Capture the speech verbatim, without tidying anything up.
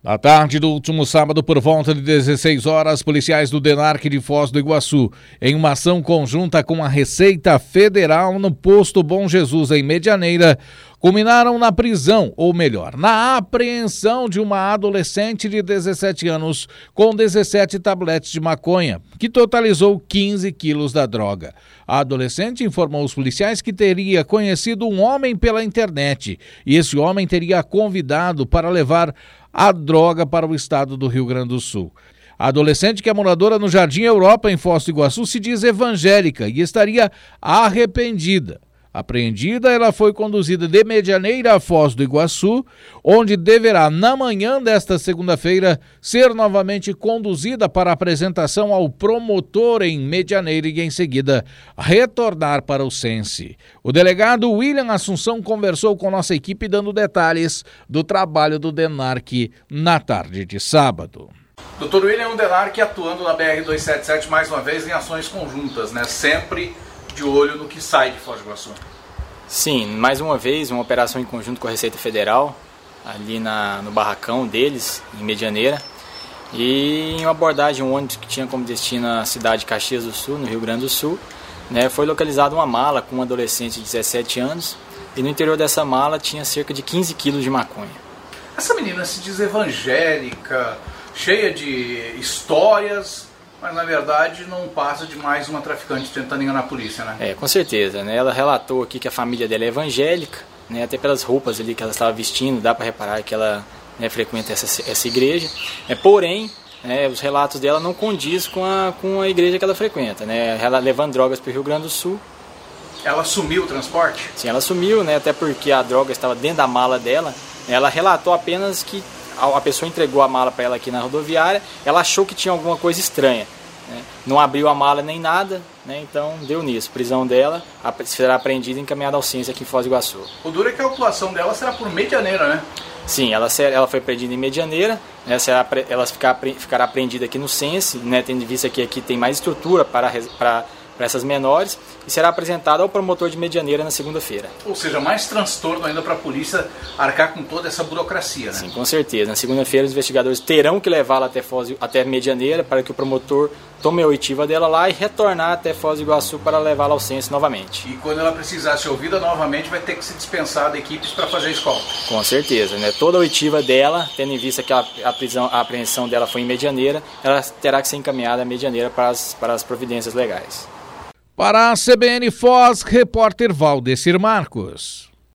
Na tarde do último sábado, por volta de dezesseis horas, policiais do DENARC de Foz do Iguaçu, em uma ação conjunta com a Receita Federal no posto Bom Jesus, em Medianeira, culminaram na prisão, ou melhor, na apreensão de uma adolescente de dezessete anos com dezessete tabletes de maconha, que totalizou quinze quilos da droga. A adolescente informou aos policiais que teria conhecido um homem pela internet e esse homem teria convidado para levar a droga para o estado do Rio Grande do Sul. A adolescente, que é moradora no Jardim Europa, em Foz do Iguaçu, se diz evangélica e estaria arrependida. Apreendida, ela foi conduzida de Medianeira a Foz do Iguaçu, onde deverá, na manhã desta segunda-feira, ser novamente conduzida para apresentação ao promotor em Medianeira e, em seguida, retornar para o Sense. O delegado William Assunção conversou com nossa equipe, dando detalhes do trabalho do DENARC na tarde de sábado. doutor William, o DENARC atuando na B R duzentos e setenta e sete mais uma vez em ações conjuntas, né? Sempre de olho no que sai de Foz do Iguaçu. Sim, mais uma vez, uma operação em conjunto com a Receita Federal, ali na, no barracão deles, em Medianeira, e em uma abordagem, um ônibus que tinha como destino a cidade de Caxias do Sul, no Rio Grande do Sul, né, foi localizada uma mala com um adolescente de dezessete anos, e no interior dessa mala tinha cerca de quinze quilos de maconha. Essa menina se diz evangélica, cheia de histórias, mas na verdade não passa de mais uma traficante tentando enganar a polícia, né? É, com certeza, né? Ela relatou aqui que a família dela é evangélica, né? Até pelas roupas ali que ela estava vestindo, dá para reparar que ela, né, frequenta essa, essa igreja. É, porém, né, os relatos dela não condiz com a, com a igreja que ela frequenta, né? Ela levando drogas para o Rio Grande do Sul. Ela assumiu o transporte? Sim, ela assumiu, né? Até porque a droga estava dentro da mala dela. Ela relatou apenas que a pessoa entregou a mala para ela aqui na rodoviária, ela achou que tinha alguma coisa estranha, né? Não abriu a mala nem nada, né? Então deu nisso, prisão dela, será apreendida e encaminhada ao Sense aqui em Foz do Iguaçu. O duro é que a autuação dela será por Medianeira, né? Sim, ela, ela foi apreendida em Medianeira, né? Será, ela ficar, ficará apreendida aqui no Sense, né? Tendo em vista que aqui tem mais estrutura para, para, para essas menores, e será apresentada ao promotor de Medianeira na segunda-feira. Ou seja, mais transtorno ainda para a polícia arcar com toda essa burocracia, né? Sim, com certeza. Na segunda-feira os investigadores terão que levá-la até, Foz, até Medianeira para que o promotor tome a oitiva dela lá e retornar até Foz do Iguaçu para levá-la ao Sense novamente. E quando ela precisar ser ouvida novamente, vai ter que se dispensar de equipes para fazer a escolta. Com certeza, né? Toda a oitiva dela, tendo em vista que a, a, prisão, a apreensão dela foi em Medianeira, ela terá que ser encaminhada a Medianeira para as, para as providências legais. Para a C B N Foz, repórter Valdecir Marcos.